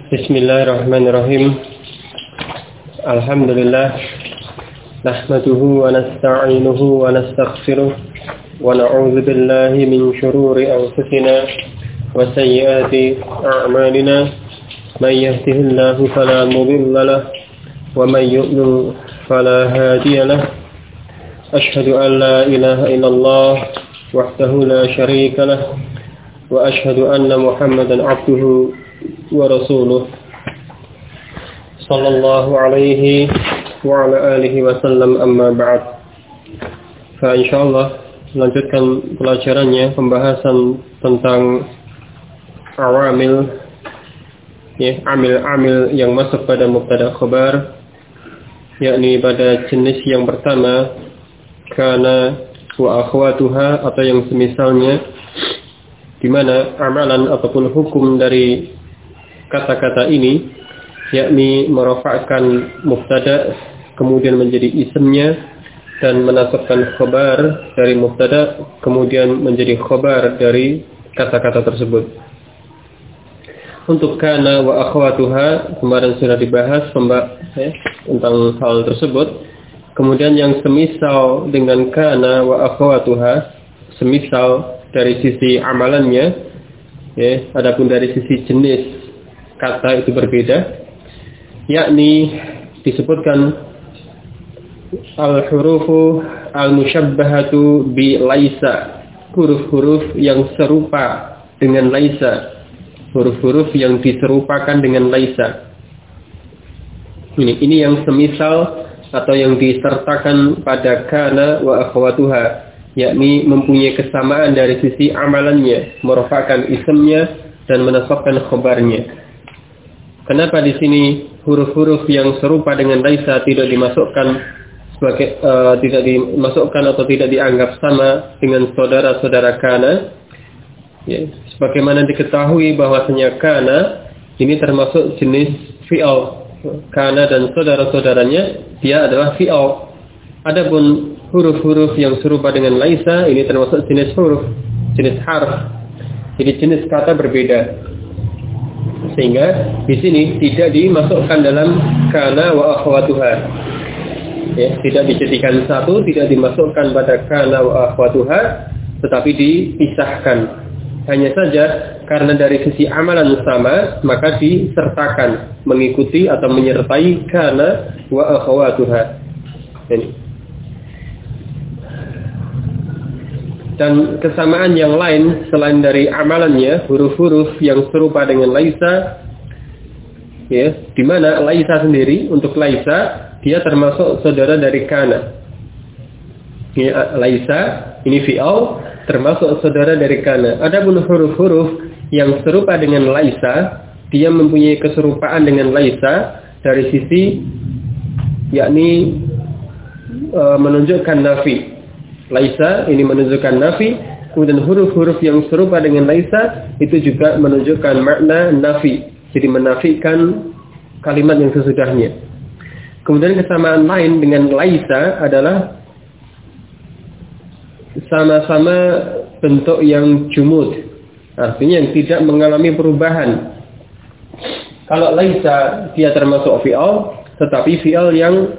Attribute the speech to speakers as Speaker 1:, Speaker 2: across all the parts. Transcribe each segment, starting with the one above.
Speaker 1: Bismillahirrahmanirrahim. Alhamdulillah. Nahmaduhu wa nasta'inuhu wa nastaghfiruh. Wa na'udzu billahi min shururi anfusina wa sayyiati a'malina. May yahdihillahu fala mudilla lahu wa may yudlil fala hadiya lahu. Ashhadu an la ilaha illallah wahdahu la syarika lahu wa ashhadu anna Muhammadan 'abduhu wa rasuluh sallallahu alaihi wa ala alihi wa sallam, amma ba'd. Insyaallah lanjutkan pelajarannya, pembahasan tentang awamil, amil yang masuk pada mubtada khabar, yakni pada jenis yang pertama kana wa akhwatuha, atau yang semisalnya, di mana amalan ataupun hukum dari kata-kata ini yakni merafa'kan mubtada kemudian menjadi isimnya dan menasabkan khabar dari mubtada kemudian menjadi khabar dari kata-kata tersebut. Untuk kana wa akhwatuha kemarin sudah dibahas tentang hal tersebut. Kemudian yang semisal dengan kana wa akhwatuha, semisal dari sisi amalannya, adapun dari sisi jenis kata itu berbeda, yakni disebutkan al-hurufu al-musyabbahatu bi laisa, huruf-huruf yang serupa dengan laisa, huruf-huruf yang diserupakan dengan laisa. Ini yang semisal atau yang disertakan pada kana wa akhwatuha, yakni mempunyai kesamaan dari sisi amalannya, merofakkan isimnya dan menasabkan khabarnya. Kenapa di sini huruf-huruf yang serupa dengan laisa tidak dimasukkan sebagai tidak dimasukkan atau tidak dianggap sama dengan saudara-saudara kana? Sebagaimana diketahui bahwasanya kana ini termasuk jenis fi'al. Kana dan saudara-saudaranya dia adalah fi'al. Adapun huruf-huruf yang serupa dengan laisa ini termasuk jenis huruf, jenis harf. Jadi jenis kata berbeda. Sehingga di sini tidak dimasukkan dalam kana wa akhwatuha. Tidak dijadikan satu, tidak dimasukkan pada kana wa akhwatuha, tetapi dipisahkan. Hanya saja karena dari sisi amalan sama, maka disertakan mengikuti atau menyertai kana wa akhwatuha. Dan kesamaan yang lain selain dari amalannya, huruf-huruf yang serupa dengan laisa, di mana laisa sendiri, untuk laisa dia termasuk saudara dari kana. Laisa ini fi'al termasuk saudara dari kana. Adapun huruf-huruf yang serupa dengan laisa, dia mempunyai keserupaan dengan laisa dari sisi yakni menunjukkan nafi. Laisa ini menunjukkan nafi, kemudian huruf-huruf yang serupa dengan laisa itu juga menunjukkan makna nafi, jadi menafikan kalimat yang sesudahnya. Kemudian kesamaan lain dengan laisa adalah sama-sama bentuk yang jumud, artinya yang tidak mengalami perubahan. Kalau laisa dia termasuk fi'al, tetapi fi'al yang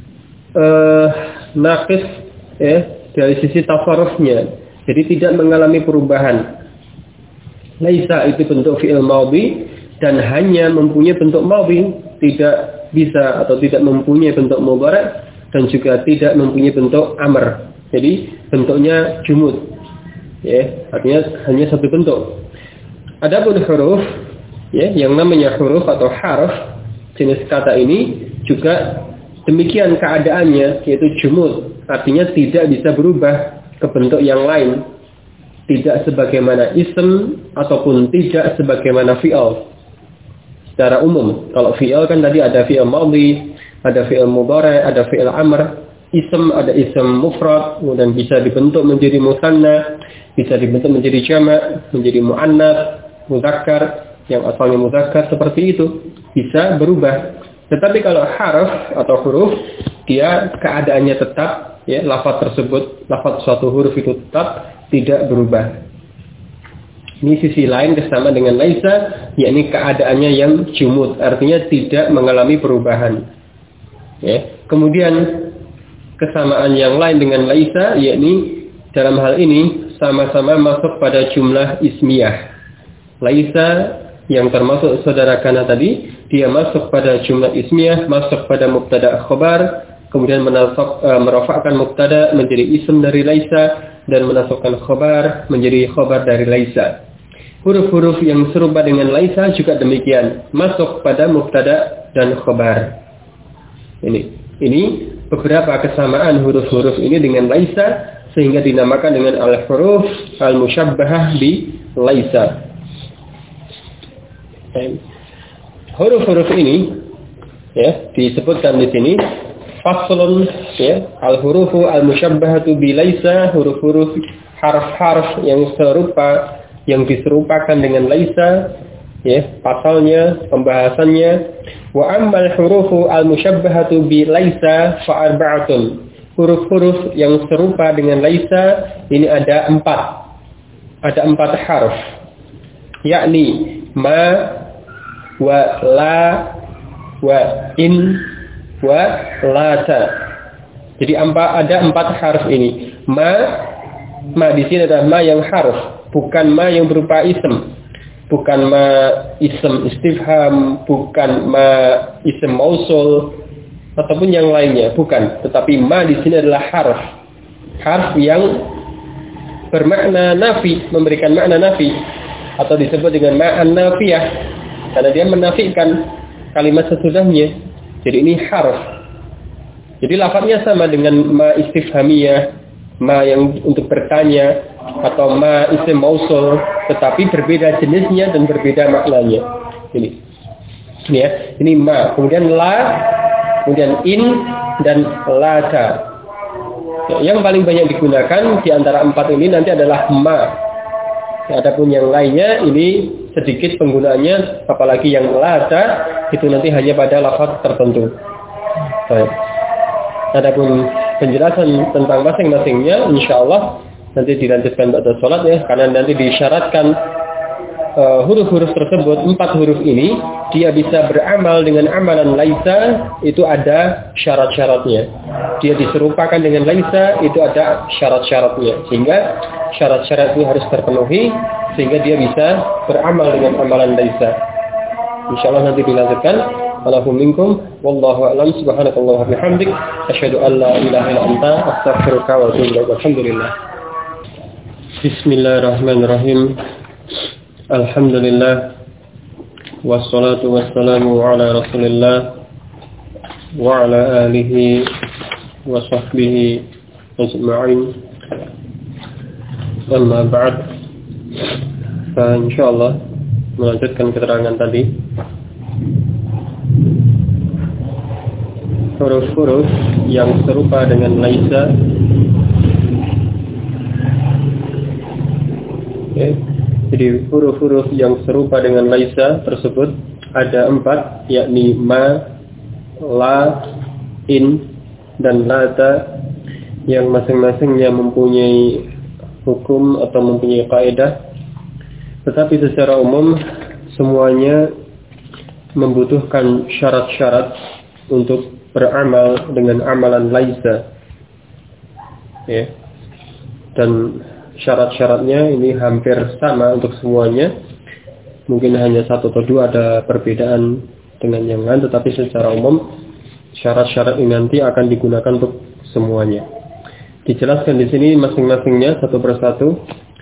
Speaker 1: naqis, dari sisi tasarrufnya, jadi tidak mengalami perubahan. Laisa itu bentuk fi'il madhi dan hanya mempunyai bentuk madhi, tidak bisa atau tidak mempunyai bentuk mudhari' dan juga tidak mempunyai bentuk amr. Jadi bentuknya jumud, artinya hanya satu bentuk. Adapun huruf, yang namanya huruf atau harf, jenis kata ini juga demikian keadaannya, yaitu jumud. Artinya tidak bisa berubah ke bentuk yang lain, tidak sebagaimana ism ataupun tidak sebagaimana fi'al. Secara umum, kalau fi'al kan tadi ada fi'al madhi, ada fi'al mudhari', ada fi'al amr. Ism ada ism mufrad, dan bisa dibentuk menjadi musanna, bisa dibentuk menjadi jamak, menjadi muannats, mudzakkar, yang asalnya mudzakkar, seperti itu bisa berubah. Tetapi kalau harf atau huruf, dia keadaannya tetap, lafaz tersebut, lafaz suatu huruf itu tetap tidak berubah. Ini sisi lain kesamaan dengan laisa, yakni keadaannya yang jumud, artinya tidak mengalami perubahan. Ya. Kemudian kesamaan yang lain dengan laisa, yakni dalam hal ini sama-sama masuk pada jumlah ismiyah. Laisa yang termasuk saudara kana tadi, dia masuk pada jumlah ismiyah, masuk pada mubtada khobar, kemudian merofakkan mubtada menjadi ism dari laisa, dan menasabkan khobar menjadi khobar dari laisa. Huruf-huruf yang serupa dengan laisa juga demikian, masuk pada mubtada dan khobar. Ini beberapa kesamaan huruf-huruf ini dengan laisa, sehingga dinamakan dengan al-huruf al-musyabbahah bi laisa. Huruf-huruf ini ya disebutkan di sini faslun, ya, al-hurufu al-musyabbahatu bi laisa, huruf-huruf harf-harf yang serupa, yang diserupakan dengan laisa, ya, pasalnya, pembahasannya. Wa ammal hurufu al-musyabbahatu bi laisa fa arba'atun. Huruf-huruf yang serupa dengan laisa ini ada 4. Ada 4 harf. Yakni ma, wa la, wa in, wa lata. Jadi ada 4 harf ini. Ma di sini adalah ma yang harf, bukan ma yang berupa ism. Bukan ma ism istifham, bukan ma ism mausul ataupun yang lainnya, bukan. Tetapi ma di sini adalah harf. Harf yang bermakna nafi, memberikan makna nafi, atau disebut dengan ma'an nafiyah, karena dia menafikan kalimat sesudahnya. Jadi ini harf. Jadi lafadznya sama dengan ma istifhamiyah, ma yang untuk bertanya, atau ma isim mausul, tetapi berbeda jenisnya dan berbeda maknanya. Ini ya, ini ma, kemudian la, kemudian in, dan lata. Ya, yang paling banyak digunakan di antara 4 ini nanti adalah ma. Ya, adapun yang lainnya ini sedikit penggunaannya, apalagi yang lata itu nanti hanya pada lafaz tertentu. Baik. Adapun penjelasan tentang masing-masingnya insyaallah nanti dilanjutkan pada sholat ya, karena nanti disyaratkan huruf-huruf tersebut, 4 huruf ini dia bisa beramal dengan amalan laisa, itu ada syarat-syaratnya. Dia diserupakan dengan laisa, itu ada syarat-syaratnya. Sehingga syarat-syarat itu harus terpenuhi sehingga dia bisa beramal dengan amalan laisa. Insyaallah nanti dilanjutkan. Allahu minkum wallahu a'lam. Subhanakallah wa bihamdik asyhadu an la ilaha illa anta astaghfiruka wa atubu ilaik. Alhamdulillah. Bismillahirrahmanirrahim. Alhamdulillah. Wassalatu wassalamu ala Rasulillah wa ala alihi wa sahbihi ajma'in. Amma ba'd. Insyaallah melanjutkan keterangan tadi. Huruf-huruf yang serupa dengan laisa. Okay. Jadi huruf-huruf yang serupa dengan laisa tersebut ada 4, yakni ma, la, in, dan lata, yang masing-masingnya mempunyai hukum atau mempunyai kaidah. Tetapi secara umum semuanya membutuhkan syarat-syarat untuk beramal dengan amalan laisa. Ya. Dan syarat-syaratnya ini hampir sama untuk semuanya. Mungkin hanya 1 atau 2 ada perbedaan dengan yang lain, tetapi secara umum syarat-syarat ini nanti akan digunakan untuk semuanya. Dijelaskan di sini masing-masingnya satu persatu.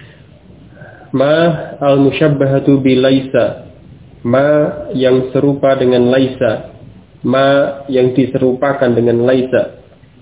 Speaker 1: Ma al-musyabbahatu bi laisa, ma yang serupa dengan laisa, ma yang diserupakan dengan laisa.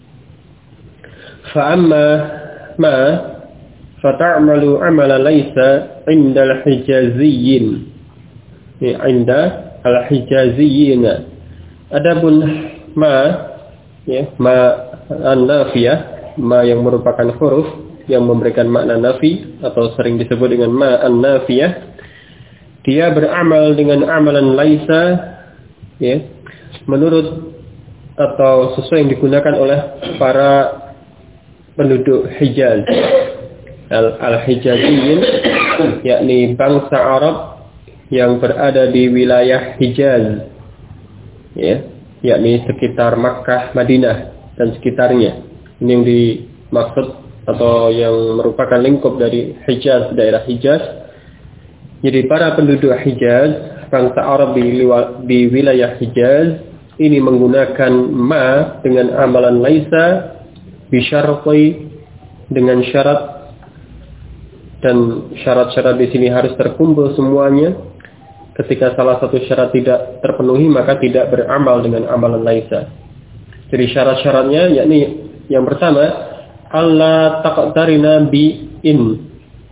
Speaker 1: Fa amma ma fata'malu amala laisa 'inda al-hijaziyyin. Ya, 'inda al-hijaziyyin. Adapun ma, ya, ma an-nafiyah, ma yang merupakan huruf yang memberikan makna nafi atau sering disebut dengan ma an-nafiyah, dia beramal dengan amalan laisa, ya, menurut atau sesuai yang digunakan oleh para penduduk Hijaz. Al-Hijaziyyin yakni bangsa Arab yang berada di wilayah Hijaz, ya, yakni sekitar Makkah, Madinah dan sekitarnya. Ini yang dimaksud atau yang merupakan lingkup dari Hijaz, daerah Hijaz. Jadi para penduduk Hijaz, bangsa Arab di wilayah Hijaz ini menggunakan ma dengan amalan laisa bisyarti, dengan syarat, dan syarat-syarat di sini harus terkumpul semuanya. Ketika salah satu syarat tidak terpenuhi maka tidak beramal dengan amalan laisa. Jadi syarat-syaratnya yakni yang pertama alla taqtarina bi in,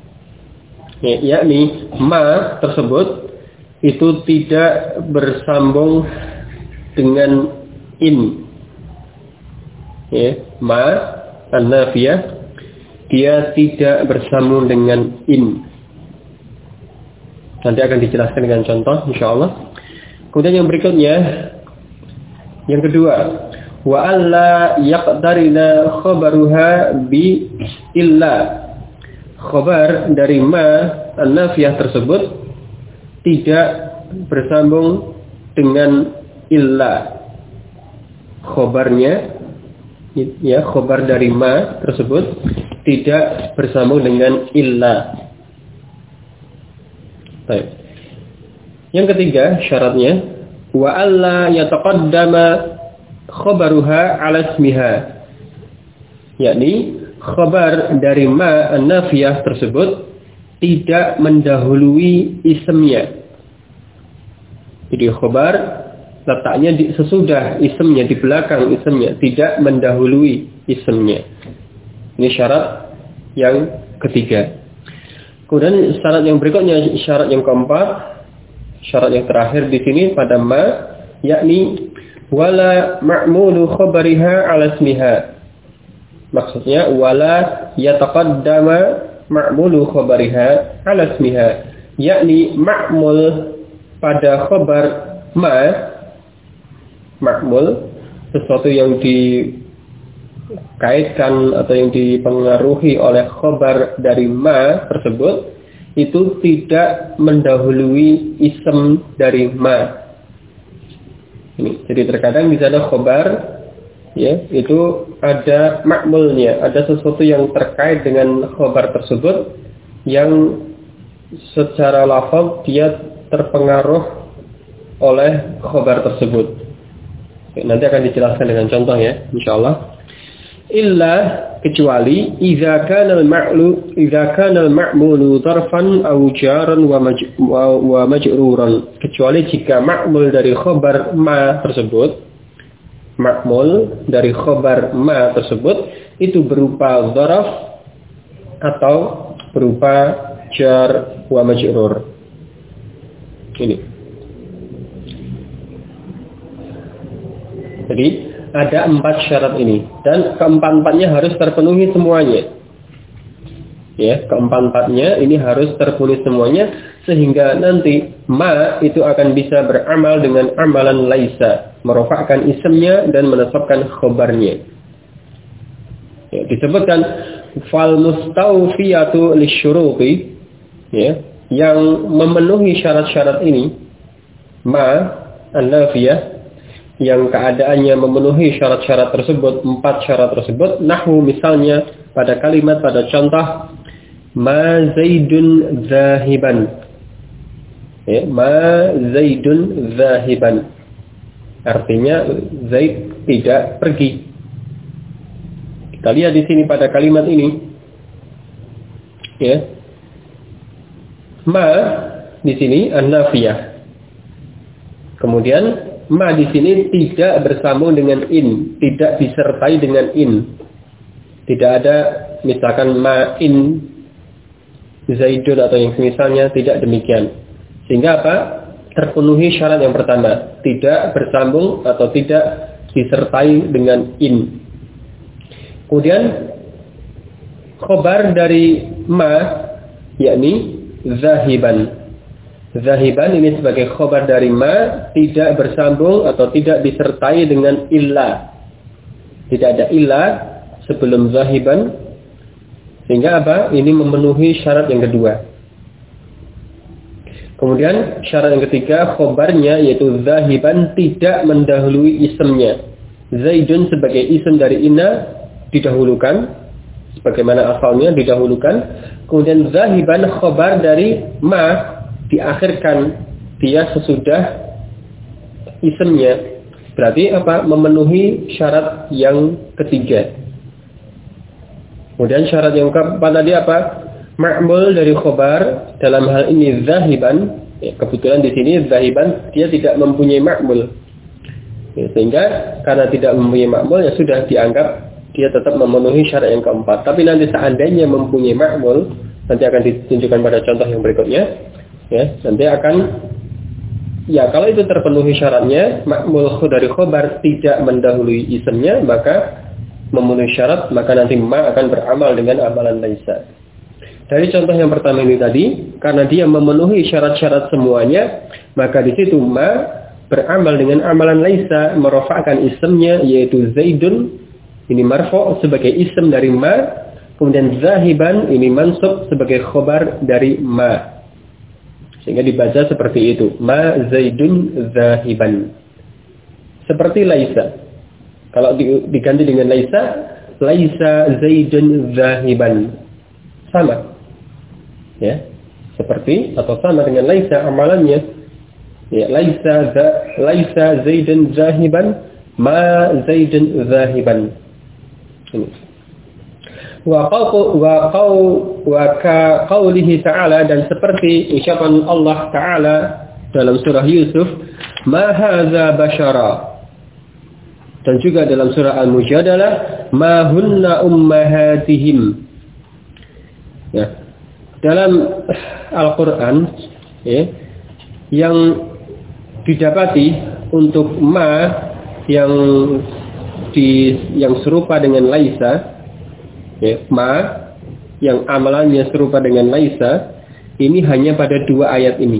Speaker 1: yakni ma tersebut itu tidak bersambung dengan in. Ya, ma an-nafiyah dia tidak bersambung dengan in. Nanti akan dijelaskan dengan contoh insyaallah. Kemudian yang berikutnya, yang kedua, wa alla yaqtarina khabaruha bi illa. Khabar dari ma an-nafiyah tersebut tidak bersambung dengan illa. Khabarnya, ya, khabar dari ma tersebut tidak bersambung dengan illa. Baik. Yang ketiga syaratnya wa alla yataqaddama khabaruha ala ismiha, yakni khabar dari ma an-nafiyah tersebut tidak mendahului isimnya. Jadi khabar letaknya sesudah isimnya, di belakang isimnya, tidak mendahului isimnya. Ini syarat yang ketiga. Kemudian syarat yang berikutnya, syarat yang keempat, syarat yang terakhir di sini pada ma, yakni wala ma'mulu khabariha ala ismiha. Maksudnya wala yataqaddama ma'mulu khabariha ala ismiha, yakni ma'mul pada khabar ma, ma'mul sesuatu yang dikaitkan atau yang dipengaruhi oleh khabar dari ma tersebut itu tidak mendahului ism dari ma. Ini, jadi terkadang di sana khabar, ya, itu ada ma'mulnya, ada sesuatu yang terkait dengan khabar tersebut yang secara lafaz dia terpengaruh oleh khabar tersebut. Nanti akan dijelaskan dengan contoh ya, insyaallah. Illa, kecuali idza kana al-ma'mulu dharfan aw jaran wa majruran, kecuali jika ma'mul dari khabar ma tersebut, ma'mul dari khabar ma tersebut itu berupa dzaraf atau berupa jar wa majrur. Ini. Jadi ada 4 syarat ini dan keempat-empatnya harus terpenuhi semuanya. Ya, keempat-empatnya ini harus terpenuhi semuanya sehingga nanti ma itu akan bisa beramal dengan amalan laisa, merofakkan isimnya dan menasabkan khabarnya. Ya, disebutkan fal mustawfiyatu lisyuruti, ya, yang memenuhi syarat-syarat ini, ma an-nafiyah yang keadaannya memenuhi syarat-syarat tersebut, 4 syarat tersebut, nahwu misalnya pada kalimat, pada contoh ma zaidun zahiban, ya, ma zaidun zahiban, artinya Zaid tidak pergi. Kita lihat di sini pada kalimat ini, ya, ma di sini an-nafiyah. Kemudian ma di sini tidak bersambung dengan in, tidak disertai dengan in. Tidak ada misalkan ma in Zaidun atau yang semisalnya, tidak demikian. Sehingga apa? Terpenuhi syarat yang pertama, tidak bersambung atau tidak disertai dengan in. Kemudian khobar dari ma yakni zahiban. Zahiban ini sebagai khobar dari ma tidak bersambung atau tidak disertai dengan illa. Tidak ada illa sebelum zahiban. Sehingga apa? Ini memenuhi syarat yang kedua. Kemudian syarat yang ketiga, khobarnya yaitu zahiban tidak mendahului isimnya. Zaidun sebagai isim dari inna didahulukan, sebagaimana asalnya didahulukan. Kemudian zahiban khobar dari ma diakhirkan dia sesudah isimnya. Berarti apa? Memenuhi syarat yang ketiga. Kemudian syarat yang keempat tadi apa? Ma'mul dari khobar dalam hal ini zahiban. Ya, kebetulan di sini zahiban dia tidak mempunyai ma'mul. Ya, sehingga karena tidak mempunyai ma'mul ya sudah dianggap dia tetap memenuhi syarat yang keempat. Tapi nanti seandainya mempunyai ma'mul, nanti akan ditunjukkan pada contoh yang berikutnya. Ya, nanti akan ya kalau itu terpenuhi syaratnya, ma'mul dari khobar tidak mendahului isimnya, maka memenuhi syarat, maka nanti ma akan beramal dengan amalan laisa. Dari contoh yang pertama ini tadi, karena dia memenuhi syarat-syarat semuanya, maka di situ ma beramal dengan amalan laisa, merofakkan isimnya yaitu Zaidun, ini marfu' sebagai isim dari ma, kemudian zahiban ini mansub sebagai khobar dari ma. Sehingga dibaca seperti itu, ma Zaidun zahiban. Seperti laisa. Kalau diganti dengan laisa Zaidun zahiban. Sama. Ya, seperti atau sama dengan laisa amalannya. Ya, laisa Zaidun zahiban, ma Zaidun zahiban. Ini. Wa qaulihi ta'ala, dan seperti ucapan Allah Ta'ala dalam surah Yusuf, ma hadza bashara. Dan juga dalam surah Al-Mujadalah, ma hunna ummahatihim. Ya. Dalam Al-Quran ya, yang didapati untuk ma yang serupa dengan laisa, ya, ma yang amalannya serupa dengan laisa, ini hanya pada 2 ayat ini.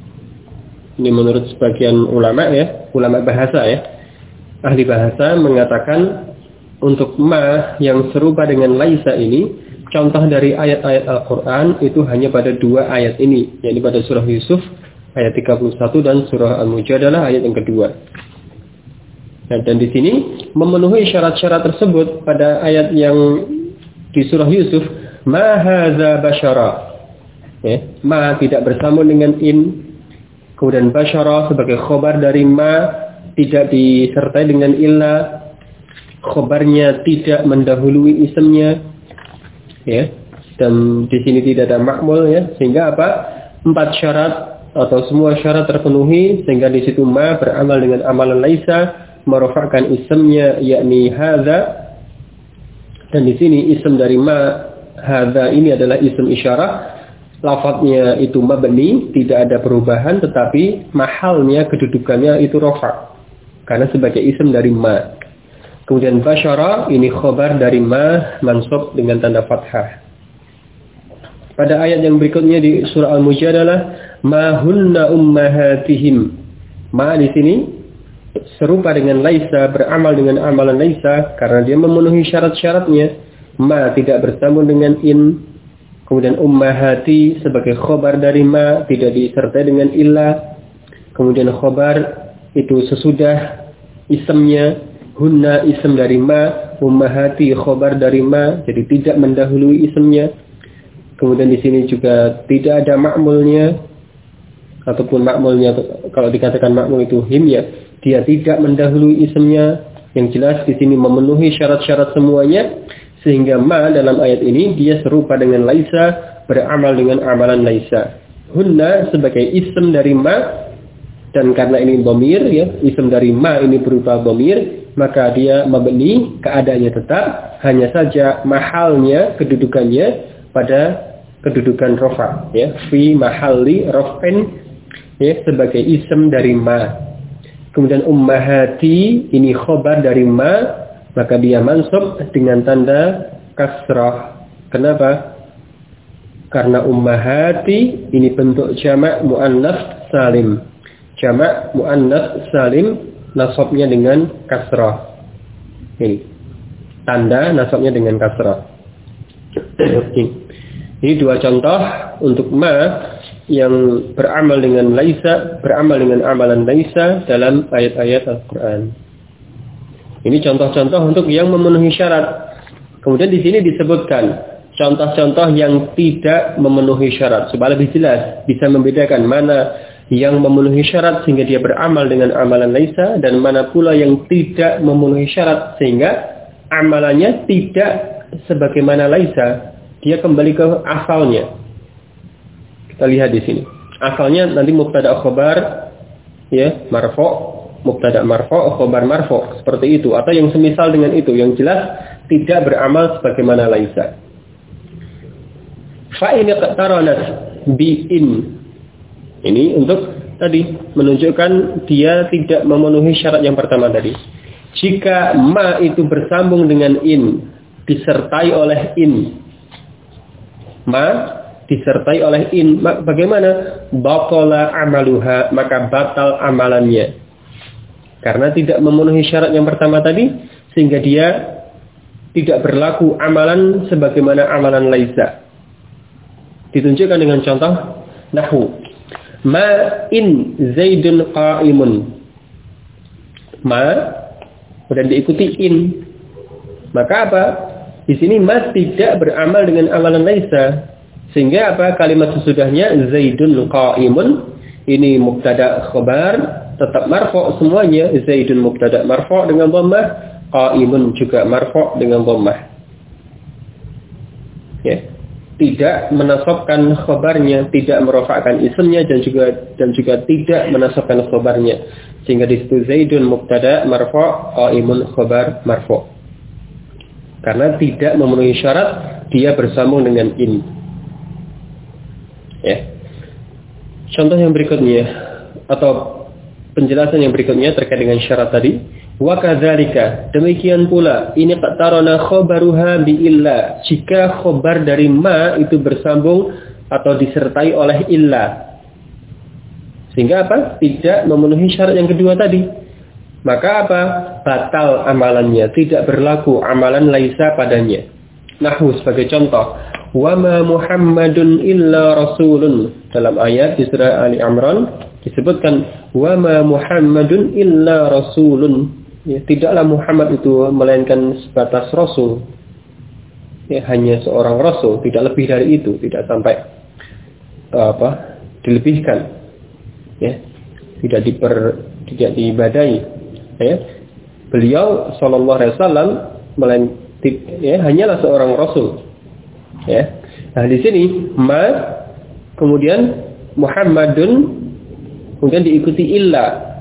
Speaker 1: Ini menurut sebagian ulama ya, ulama bahasa ya, ahli bahasa mengatakan untuk ma yang serupa dengan laisa ini, contoh dari ayat-ayat Al-Quran itu hanya pada 2 ayat ini, yaitu pada surah Yusuf ayat 31 dan surah Al-Mujadalah ayat yang kedua. Nah, dan di sini memenuhi syarat-syarat tersebut pada ayat yang di surah Yusuf, ma hadza basyara. Ya, ma tidak bersambung dengan in. Kemudian basyara sebagai khobar dari ma tidak disertai dengan illa. Khobarnya tidak mendahului isimnya. Ya, dan di sini tidak ada ma'mul ya, sehingga apa? 4 syarat atau semua syarat terpenuhi, sehingga di situ ma beramal dengan amalan laisa, merofakkan isimnya yakni hadza, dan di sini isim dari ma hadza ini adalah isim isyarah, lafadznya itu mabni, tidak ada perubahan, tetapi mahalnya kedudukannya itu rofa karena sebagai isim dari ma. Kemudian basyara ini khobar dari ma mansub dengan tanda fathah. Pada ayat yang berikutnya di surah Al-Mujadalah, ma hunna ummahatihim. Ma di sini serupa dengan laisa, beramal dengan amalan laisa karena dia memenuhi syarat-syaratnya. Ma tidak bersambung dengan in. Kemudian ummahati sebagai khobar dari ma tidak disertai dengan illa. Kemudian khobar itu sesudah isimnya. Hunna isim dari ma, ummahati khobar dari ma, jadi tidak mendahului isimnya. Kemudian di sini juga tidak ada ma'mulnya, ataupun ma'mulnya kalau dikatakan ma'mul itu him ya, dia tidak mendahului isimnya. Yang jelas di sini memenuhi syarat-syarat semuanya, sehingga ma dalam ayat ini dia serupa dengan laisa, beramal dengan amalan laisa. Hunna sebagai isim dari ma, dan karena ini dhamir ya, isim dari ma ini berupa dhamir, maka dia mabni, keadaannya tetap, hanya saja mahalnya, kedudukannya pada kedudukan rofa ya, fi mahalli raf'in ya, sebagai isim dari ma. Kemudian ummahati ini khobar dari ma, maka dia mansub dengan tanda kasrah. Kenapa? Karena ummahati ini bentuk jamak muannats salim. Jamak muannats salim nasabnya dengan kasrah. Ini tanda nasabnya dengan kasrah. Ini dua contoh untuk ma yang beramal dengan amalan laisa dalam ayat-ayat Al-Qur'an. Ini contoh-contoh untuk yang memenuhi syarat. Kemudian di sini disebutkan contoh-contoh yang tidak memenuhi syarat supaya lebih jelas bisa membedakan mana yang memenuhi syarat sehingga dia beramal dengan amalan laisa dan mana pula yang tidak memenuhi syarat sehingga amalannya tidak sebagaimana laisa, dia kembali ke asalnya. Kita lihat di sini. Asalnya nanti mubtada khabar ya, marfu', mubtada marfu', khabar marfu', seperti itu atau yang semisal dengan itu yang jelas tidak beramal sebagaimana laisa. Fa in qataranat bi in. Ini untuk tadi menunjukkan dia tidak memenuhi syarat yang pertama tadi. Jika ma itu bersambung dengan in, disertai oleh in. Ma disertai oleh in, bagaimana? Batala amaluha, maka batal amalannya. Karena tidak memenuhi syarat yang pertama tadi, sehingga dia tidak berlaku amalan sebagaimana amalan laisa. Ditunjukkan dengan contoh nahwu. Ma in Zaidun qa'imun. Ma kemudian diikuti in. Maka apa? Di sini ma tidak beramal dengan amalan laisa. Sehingga apa? Kalimat sesudahnya Zaidun qa'imun. Ini mubtada khabar tetap marfu' semuanya. Zaidun mubtada marfu' dengan dhammah, qa'imun juga marfu' dengan dhammah. Ya. Tidak menasabkan khabarnya, tidak merafa'kan isimnya dan juga tidak menasabkan khabarnya. Sehingga di situ Zaidun mubtada marfu', qa'imun khabar marfu'. Karena tidak memenuhi syarat, dia bersambung dengan in. Ya. Contoh yang berikutnya atau penjelasan yang berikutnya terkait dengan syarat tadi, wa kadzalika, demikian pula ini qatarana khabaruha bi illa, jika khabar dari ma itu bersambung atau disertai oleh illa. Sehingga apa? Tidak memenuhi syarat yang kedua tadi. Maka apa? Batal amalannya, tidak berlaku amalan laisa padanya. Nahwu sebagai contoh, wa ma Muhammadun illa rasulun. Dalam ayat di surah Ali Imran disebutkan wa ma Muhammadun illa rasulun. Ya, tidaklah Muhammad itu melainkan sebatas rasul. Ya, hanya seorang rasul, tidak lebih dari itu, tidak sampai dilebihkan. Ya, tidak diibadai. Ya. Beliau sallallahu alaihi wasallam hanyalah seorang rasul. Ya. Nah, di sini ma kemudian Muhammadun kemudian diikuti illa.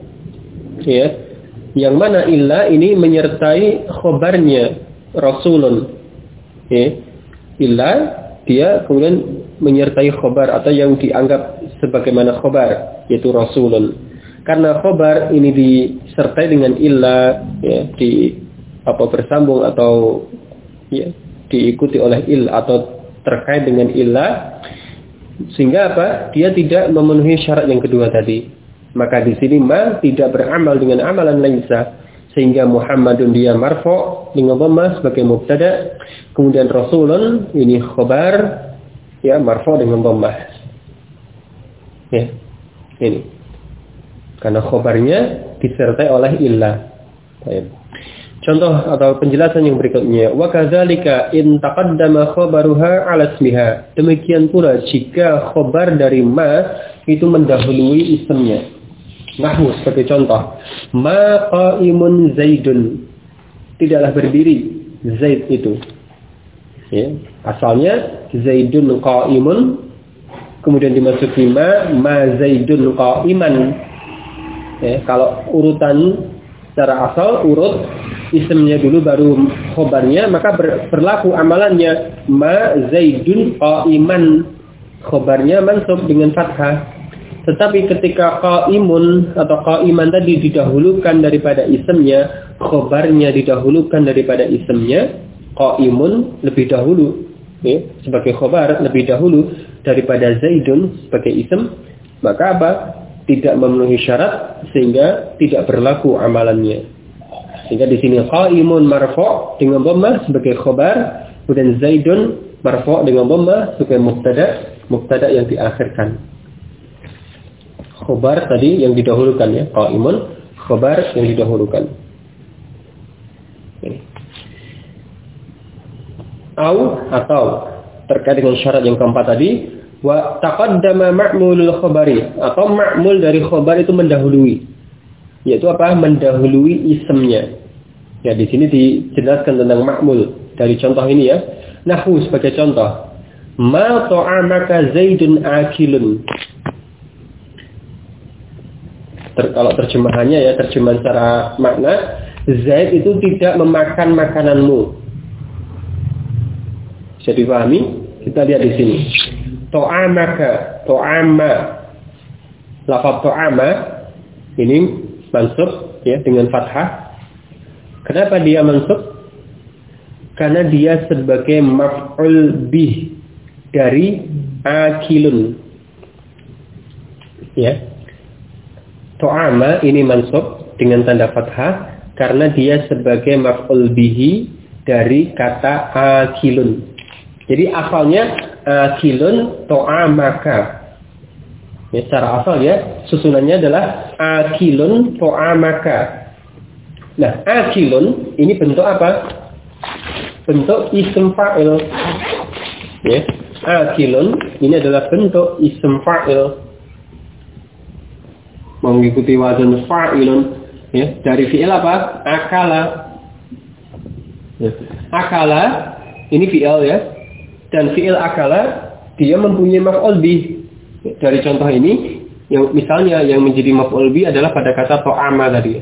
Speaker 1: Ya. Yang mana illa ini menyertai khabarnya rasulun. Ya. Illa dia kemudian menyertai khabar atau yang dianggap sebagaimana khabar yaitu rasulun. Karena khabar ini disertai dengan illa, ya, bersambung atau ya, diikuti oleh illa atau terkait dengan illa, sehingga apa? Dia tidak memenuhi syarat yang kedua tadi. Maka di sini ma tidak beramal dengan amalan laisa, sehingga Muhammadun dia marfu' dengan dhammah sebagai mubtada, kemudian rasulun ini khabar ya marfu' dengan dhammah. Ya. Ini karena khobarnya disertai oleh illa. Baik. Contoh atau penjelasan yang berikutnya, wa kadzalika in taqaddama khabaruha 'ala ismiha. Demikian pula jika khobar dari ma itu mendahului isimnya. Nahwu sebagai contoh, ma qa'imun Zaidun. Tidaklah berdiri Zaid itu. Ya, asalnya Zaidun qa'imun, kemudian dimasuki ma Zaidun qa'iman. Ya, kalau urutan secara asal urut isimnya dulu baru khobarnya, maka berlaku amalannya ma Zaidun qa'iman, khobarnya mansub dengan fathah. Tetapi ketika qa'imun atau qa'iman tadi didahulukan daripada isimnya, khobarnya didahulukan daripada isimnya, qa'imun lebih dahulu ya, sebagai khobar lebih dahulu daripada Zaidun sebagai isim, maka apa? Tidak memenuhi syarat sehingga tidak berlaku amalannya. Sehingga di sini qa'imun marfu' dengan dhammah sebagai khabar, kemudian Zaidun marfu' dengan dhamma supaya mubtada yang diakhirkan. Khobar tadi yang didahulukan ya, qaimun, khobar yang didahulukan. Atau terkait dengan syarat yang keempat tadi, wa taqaddama ma'mulul khabari, atau ma'mul dari khabar itu mendahului. Yaitu apa? Mendahului isimnya. Ya, di sini dijelaskan tentang ma'mul dari contoh ini ya. Nahwu sebagai contoh. Ma ta'amaka Zaidun akilun. Kalau terjemahannya ya, terjemahan secara makna, Zaid itu tidak memakan makananmu. Bisa dipahami? Kita lihat di sini. Ta'amaka, ta'ama. Lafaz ta'ama ini mansub ya dengan fathah. Kenapa dia mansub? Karena dia sebagai maf'ul bih dari akilun. Ya. Ta'ama ini mansub dengan tanda fathah karena dia sebagai maf'ul bihi dari kata akilun. Jadi asalnya akilun ta'amaka. Ya, secara asal ya, susunannya adalah akilun ta'amaka. Nah, akilun ini bentuk apa? Bentuk isim fa'il. Ya, akilun ini adalah bentuk isim fa'il. Mengikuti wazan fa'ilun ya, dari fi'il apa? Akala. Ya. Akala ini fi'il ya. Dan fi'il akala dia mempunyai maf'ul bih. Dari contoh ini, yang misalnya yang menjadi maf'ul bih adalah pada kata ta'ama tadi.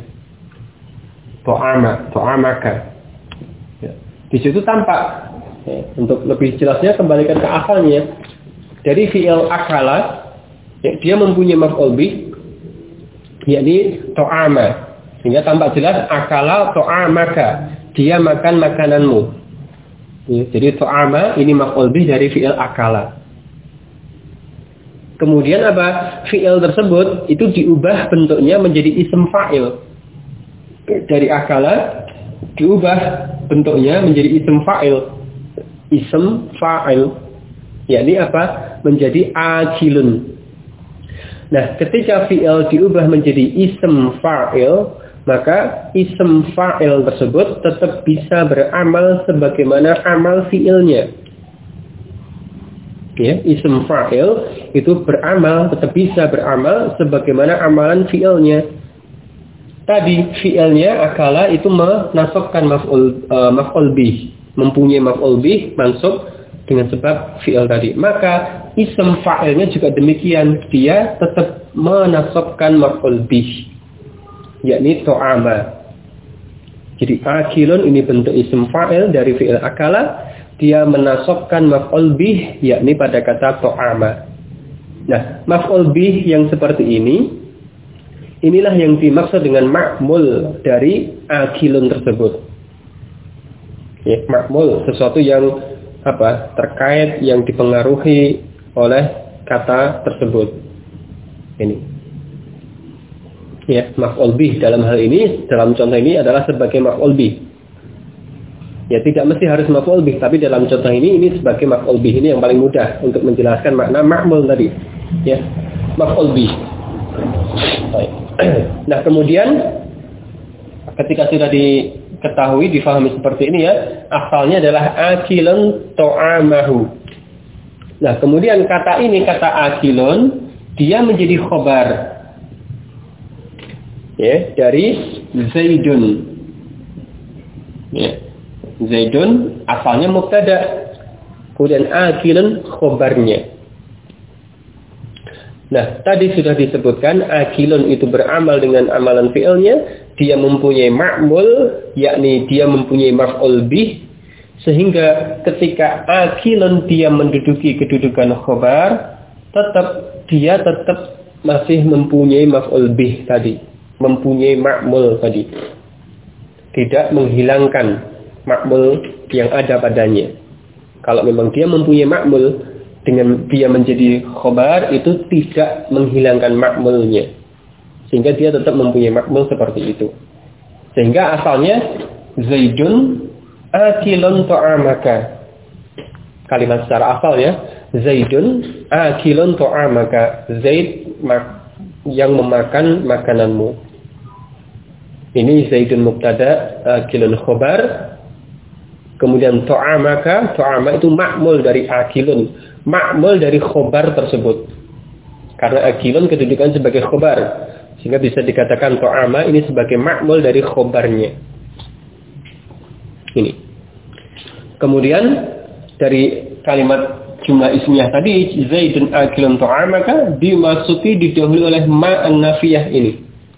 Speaker 1: Ta'amaka. Ya. Di situ tampak. Ya. Untuk lebih jelasnya kembalikan ke asalnya. Dari fi'il akala, ya, dia mempunyai maf'ul bih, yakni ta'ama. Sehingga tampak jelas akala ta'amaka. Dia makan makananmu. Ya, jadi ta'ama ini maf'ul bih dari fi'il akala. Kemudian apa? Fi'il tersebut itu diubah bentuknya menjadi isim fa'il. Dari akala diubah bentuknya menjadi isim fa'il. Isim fa'il. Yakni apa? Menjadi akilun. Nah, ketika fi'il diubah menjadi isim fa'il, maka isim fa'il tersebut tetap bisa beramal sebagaimana amal fi'ilnya. Ya, isim fa'il itu beramal, tetap bisa beramal sebagaimana amalan fi'ilnya. Tadi fi'ilnya akala itu menasabkan maf'ul bih, mempunyai maf'ul bih mansub dengan sebab fi'il tadi. Maka isim fa'ilnya juga demikian, dia tetap menasabkan maf'ul bih, yakni ta'ama. Jadi akilun ini bentuk isim fa'il dari fi'il akala, dia menasabkan maf'ul bih yakni pada kata ta'ama. Nah, maf'ul bih yang seperti ini, inilah yang dimaksud dengan ma'mul dari akilun tersebut. Ya, ma'mul sesuatu yang terkait, yang dipengaruhi oleh kata tersebut. Ini. Ya, maf'ul bih dalam hal ini, dalam contoh ini adalah sebagai maf'ul bih. Ya, tidak mesti harus maf'ul bih, tapi dalam contoh ini sebagai maf'ul bih. Ini yang paling mudah untuk menjelaskan makna ma'mul tadi. Ya, maf'ul bih. Nah, kemudian ketika sudah diketahui, difahami seperti ini ya, asalnya adalah akilun ta'amahu. Nah, kemudian kata ini, kata akilun, dia menjadi khobar. Ya, dari Zaidun. Ya. Zaidun asalnya mubtada. Kemudian akilun khobarnya. Nah, tadi sudah disebutkan akilun itu beramal dengan amalan fi'ilnya, dia mempunyai ma'mul, yakni dia mempunyai maf'ul bih, sehingga ketika akilun dia menduduki kedudukan khobar, dia tetap masih mempunyai maf'ul bih tadi, mempunyai ma'mul tadi. Tidak menghilangkan ma'mul yang ada padanya. Kalau memang dia mempunyai ma'mul, dengan dia menjadi khobar itu tidak menghilangkan ma'mulnya, sehingga dia tetap mempunyai ma'mul seperti itu. Sehingga asalnya Zaidun akilun ta'amaka. kalimat secara hafal ya. Zaidun akilun ta'amaka. Zaid yang memakan makananmu. Ini Zaidun mubtada, akilun khobar. Kemudian ta'amaka, ta'ama itu ma'mul dari akilun. Ma'mul dari khobar tersebut. Karena akilun kedudukan sebagai khobar. Sehingga bisa dikatakan ta'ama ini sebagai ma'mul dari khobarnya. Ini. Kemudian dari kalimat jumlah ismiyah tadi, Zaidun akilun ta'amaka, dimasuki didahului oleh ma'an nafiyah ini.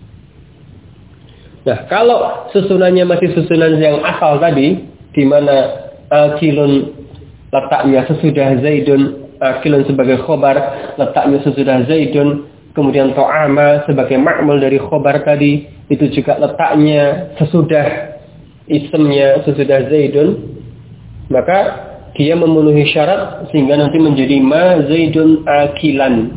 Speaker 1: Nah, kalau susunannya masih susunan yang asal tadi, di mana akilun letaknya sesudah Zaidun, akilun sebagai khobar, letaknya sesudah Zaidun, kemudian ta'ama sebagai ma'mul dari khobar tadi, itu juga letaknya sesudah ismnya, sesudah Zaidun, maka dia memenuhi syarat sehingga nanti menjadi ma Zaidun akilan.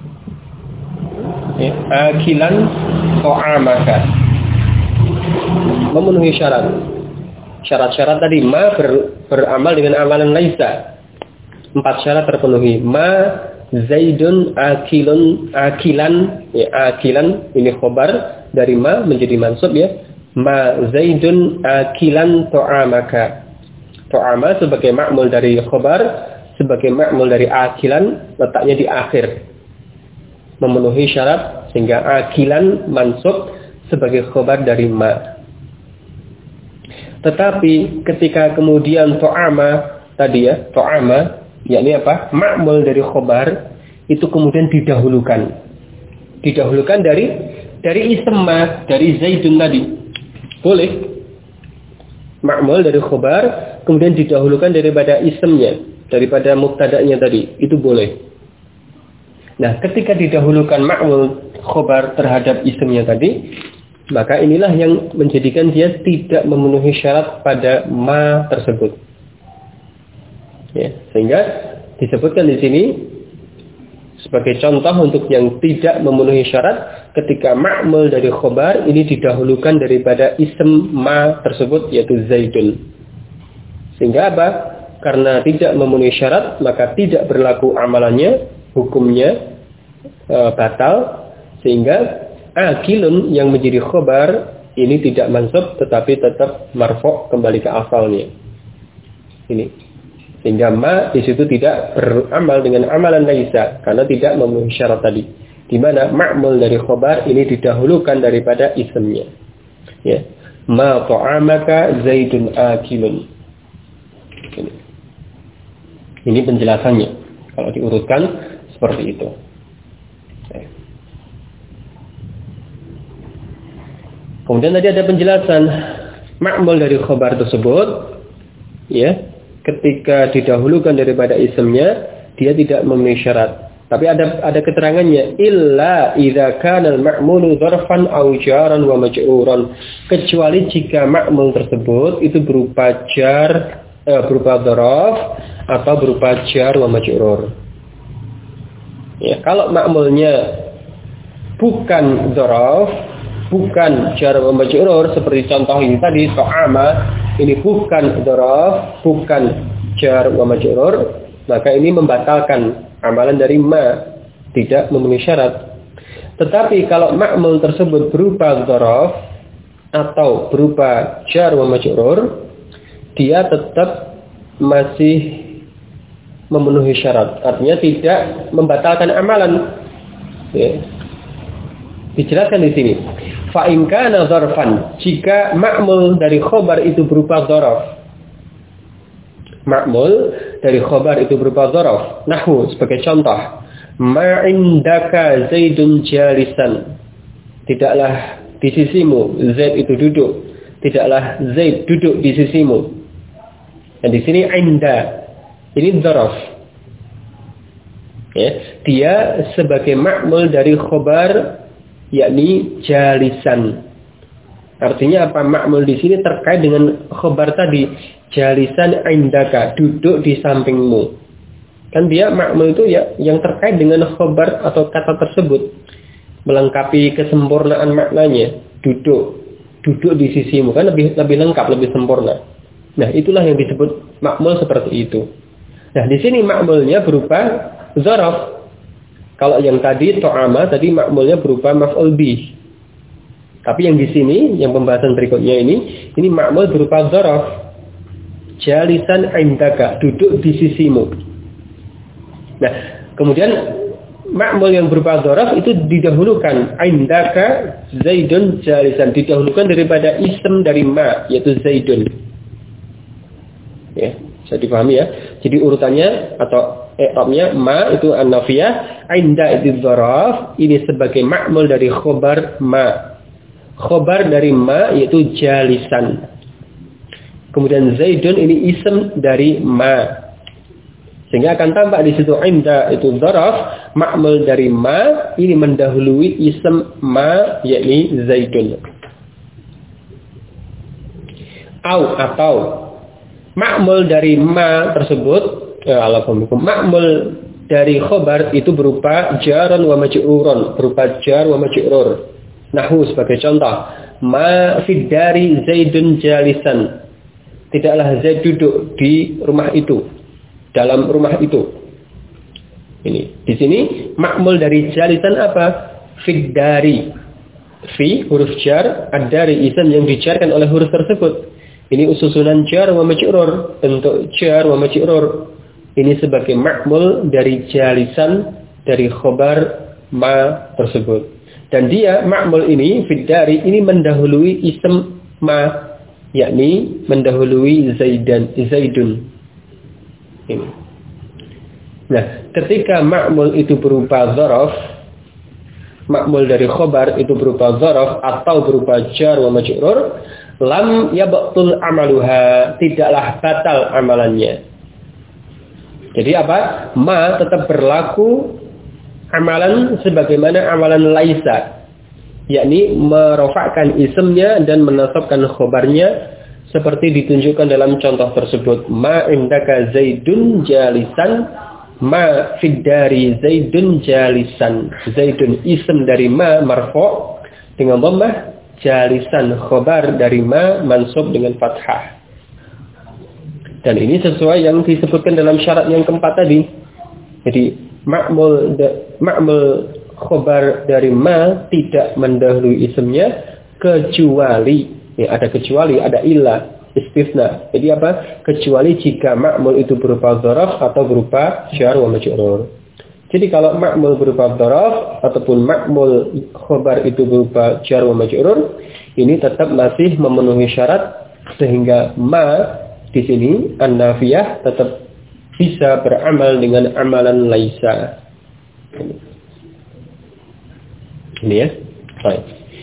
Speaker 1: Ya, akilan ta'amaka. Memenuhi syarat. Syarat-syarat tadi ma beramal dengan amalan laisa. 4 syarat terpenuhi. Ma Zaidun akilan, ya akilan ini khobar dari ma menjadi mansub ya. Ma Zaidun akilan ta'amaka. Ta'ama sebagai ma'mul dari khobar, sebagai ma'mul dari akilan, letaknya di akhir. Memenuhi syarat sehingga akilan mansub sebagai khobar dari ma. Tetapi ketika kemudian ta'ama tadi ya, ta'ama yakni apa? Ma'mul dari khobar itu kemudian didahulukan. Didahulukan dari isma, dari Zaidun tadi. Boleh. Ma'mul dari khobar kemudian didahulukan daripada ismnya, daripada mubtada'nya tadi, itu boleh. Nah, ketika didahulukan ma'mul khobar terhadap ismnya tadi, maka inilah yang menjadikan dia tidak memenuhi syarat pada ma tersebut. Ya, sehingga disebutkan di sini sebagai contoh untuk yang tidak memenuhi syarat, ketika ma'mul dari khobar ini didahulukan daripada ism ma tersebut, yaitu Zaidun. Sehingga apa? Karena tidak memenuhi syarat, maka tidak berlaku amalannya, hukumnya batal. Sehingga akilun yang menjadi khobar ini tidak mansub, tetapi tetap marfu' kembali ke asalnya. Ini. Sehingga ma di situ tidak beramal dengan amalan laisa, karena tidak memenuhi syarat tadi. Di mana ma'mul dari khobar ini didahulukan daripada ismnya. Ya. Ma ta'amaka Zaidun akilun. Ini penjelasannya. Kalau diurutkan seperti itu. Kemudian tadi ada penjelasan ma'mul dari khobar tersebut, ya, ketika didahulukan daripada ismnya, dia tidak memenuhi syarat. Tapi ada keterangannya, illa idza kana al-ma'mulu dzarfan aw jaran wa maj'uran, kecuali jika ma'mul tersebut itu berupa jar, berupa dzaraf atau berupa jar wa maj'ur. Ya, kalau ma'mulnya bukan dzaraf, bukan jar wa maj'ur seperti contoh ini tadi, ta'ama ini bukan dzaraf, bukan jar wa maj'ur, maka ini membatalkan amalan dari ma, tidak memenuhi syarat. Tetapi kalau ma'mul tersebut berupa dzaraf atau berupa jar wa maj'ur, dia tetap masih memenuhi syarat. Artinya tidak membatalkan amalan. Ya. Dijelaskan di sini. Fa in kana dzarfan, jika ma'mul dari khobar itu berupa dzaraf. Ma'mul dari khobar itu berupa dzaraf. Nahwu sebagai contoh, ma indaka Zaidun jalisan. Tidaklah di sisimu Zaid itu duduk. Tidaklah Zaid duduk di sisimu. Dan di sini inda ini dzaraf. Ya, dia sebagai ma'mul dari khobar yakni jalisan. Artinya apa? Ma'mul di sini terkait dengan khobar tadi, jalisan indaka, duduk di sampingmu. Kan dia ma'mul itu ya yang terkait dengan khobar atau kata tersebut, melengkapi kesempurnaan maknanya. Duduk di sisimu, kan lebih lengkap, lebih sempurna. Nah, itulah yang disebut ma'mul seperti itu. Nah, di sini ma'mulnya berupa dzaraf. Kalau yang tadi to'ama, tadi ma'mulnya berupa maf'ul bih. Tapi yang di sini, yang pembahasan berikutnya ini ma'mul berupa dzaraf. Jalisan indaka, duduk di sisimu. Nah, kemudian ma'mul yang berupa dzaraf itu didahulukan. Indaka Zaidun jalisan, didahulukan daripada ism dari ma, yaitu Zaidun. Ya, bisa dipahami ya. Jadi urutannya atau i'rabnya ma itu an-nafiyah, inda itu dzaraf, ini sebagai ma'mul dari khobar ma. Khobar dari ma yaitu jalisan. Kemudian Zaidun ini ism dari ma. Sehingga akan tampak di situ inda itu dzaraf, ma'mul dari ma ini mendahului ism ma yakni Zaidun. Atau ma'mul dari ma tersebut, ma'mul dari khobar itu berupa jaran wa maj'urun, berupa jar wa maj'urur. Nahwu sebagai contoh, ma fid dari Zaidun jalisan. Tidaklah Zaid duduk di rumah itu, dalam rumah itu. Ini di sini ma'mul dari jalisan apa? Fid dari. Fi huruf jar, ad-dari ism yang dijarkan oleh huruf tersebut. Ini ususunan jar wa maj'rur, bentuk jar wa maj'rur. Ini sebagai ma'mul dari jalisan dari khobar ma tersebut. Dan dia ma'mul ini fid dari ini mendahului ism ma, yakni mendahului Zaidun. Ini. Nah, ketika ma'mul itu berupa dzaraf, ma'mul dari khobar itu berupa dzaraf atau berupa jar wa maj'rur, lam yabtul amaluha, tidaklah batal amalannya. Jadi apa? Ma tetap berlaku amalan sebagaimana amalan laisa, yakni merofakkan ismnya dan menasabkan khobarnya seperti ditunjukkan dalam contoh tersebut. Ma indaka Zaidun jalisan, ma fid dari Zaidun jalisan. Zaidun ism dari ma marfu' dengan dhammah, jalisan khobar dari ma mansub dengan fathah. Dan ini sesuai yang disebutkan dalam syarat yang keempat tadi. Jadi ma'mul khobar dari ma tidak mendahului ismnya kecuali, ya ada kecuali, ada illah, istisna. Jadi apa? Kecuali jika ma'mul itu berupa dzaraf atau berupa jar wa majrur. Jadi kalau ma'mul berupa dzaraf ataupun ma'mul khobar itu berupa jar wa majrur, ini tetap masih memenuhi syarat sehingga ma di sini an-nafiyah tetap bisa beramal dengan amalan laisa. Ini ya. Baik.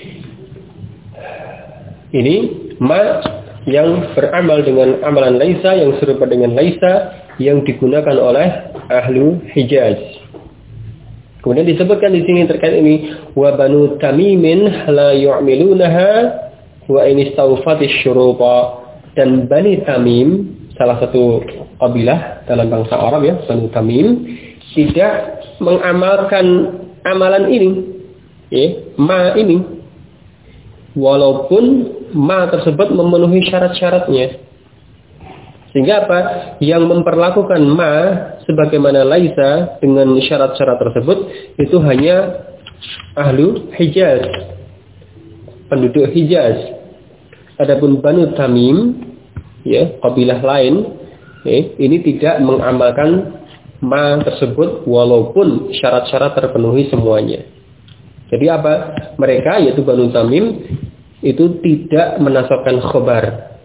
Speaker 1: Ini ma yang beramal dengan amalan laisa, yang serupa dengan laisa, yang digunakan oleh ahlu Hijaz. Kemudian disebutkan di sini terkait ini, wa banu tamimin la yu'milunaha wa in istawfatish syuruta. Dan Bani Tamim, salah satu kabilah dalam bangsa Arab ya, Bani Tamim, tidak mengamalkan amalan ini, ya, ma ini, walaupun ma tersebut memenuhi syarat-syaratnya. Sehingga apa? Yang memperlakukan ma sebagaimana laisa dengan syarat-syarat tersebut itu hanya ahlu Hijaz, penduduk Hijaz. Adapun Banu Tamim, ya, kabilah lain, ini tidak mengamalkan ma tersebut walaupun syarat-syarat terpenuhi semuanya. Jadi apa? Mereka yaitu Banu Tamim itu tidak menasabkan khobar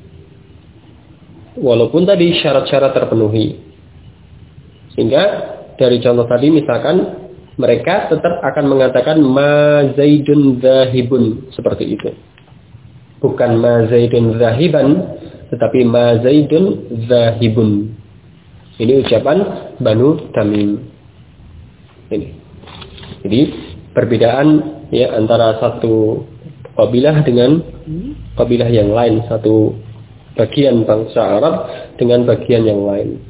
Speaker 1: walaupun tadi syarat-syarat terpenuhi. Sehingga dari contoh tadi misalkan mereka tetap akan mengatakan ma Zaidun zahibun, seperti itu. Bukan ma Zaidun zahiban, tetapi ma Zaidun zahibun. Ini ucapan Banu Tamim. Ini. Jadi perbedaan ya antara satu kabilah dengan kabilah yang lain, satu bagian bangsa Arab dengan bagian yang lain.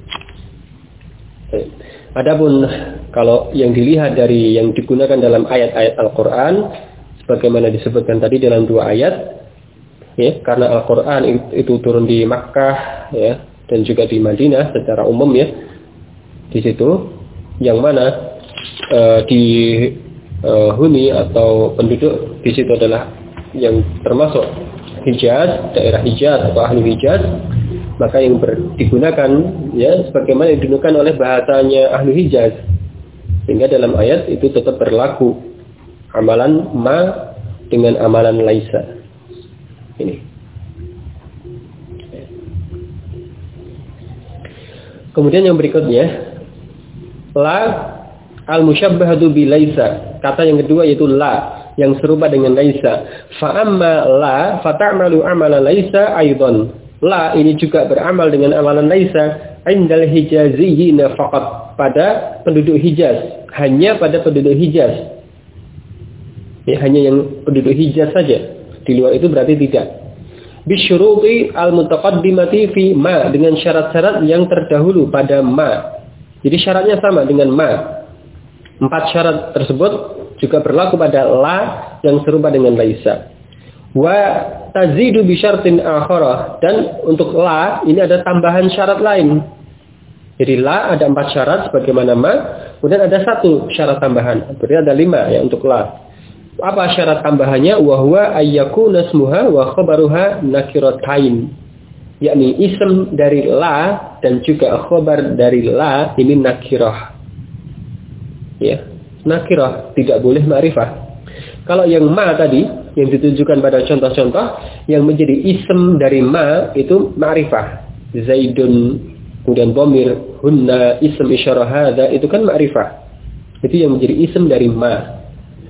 Speaker 1: Adapun kalau yang dilihat dari yang digunakan dalam ayat-ayat Al-Quran, sebagaimana disebutkan tadi dalam 2 ayat, ya, karena Al-Quran itu turun di Makkah, ya, dan juga di Madinah secara umum, ya, di situ, yang mana dihuni atau penduduk di situ adalah yang termasuk Hijaz, daerah Hijaz atau ahli Hijaz, maka yang digunakan ya sebagaimana digunakan oleh bahasanya ahli Hijaz, sehingga dalam ayat itu tetap berlaku amalan ma dengan amalan laisa. Ini. Kemudian yang berikutnya, la al-musyabbahatu bi laisa. Kata yang kedua yaitu la, yang serupa dengan laisa. Fa amma la fa ta'malu amala laisa aidan. La ini juga beramal dengan amalan laisa indal hijaziyyin faqat, pada penduduk Hijaz, hanya pada penduduk Hijaz. Ya, hanya yang penduduk Hijaz saja. Di luar itu berarti tidak. Bisyuruti al-mutaqaddimati fi ma, dengan syarat-syarat yang terdahulu pada ma. Jadi syaratnya sama dengan ma. 4 syarat tersebut juga berlaku pada la yang serupa dengan laisa. Wa tazidu bi syartin akhara, dan untuk la ini ada tambahan syarat lain. Jadi la ada 4 syarat sebagaimana ma, kemudian ada 1 syarat tambahan. Berarti ada 5 ya untuk la. Apa syarat tambahannya? Wa huwa ayyakuna ismuha wa khabaruha nakiratain. Yakni ism dari la dan juga khabar dari la ini nakirah. Ya, nakirah, tidak boleh ma'rifah. Kalau yang ma tadi yang ditunjukkan pada contoh-contoh yang menjadi ism dari ma itu ma'rifah. Zaidun, kemudian dhamir, hunna, ism isyarah hadza, itu kan ma'rifah. Itu yang menjadi ism dari ma.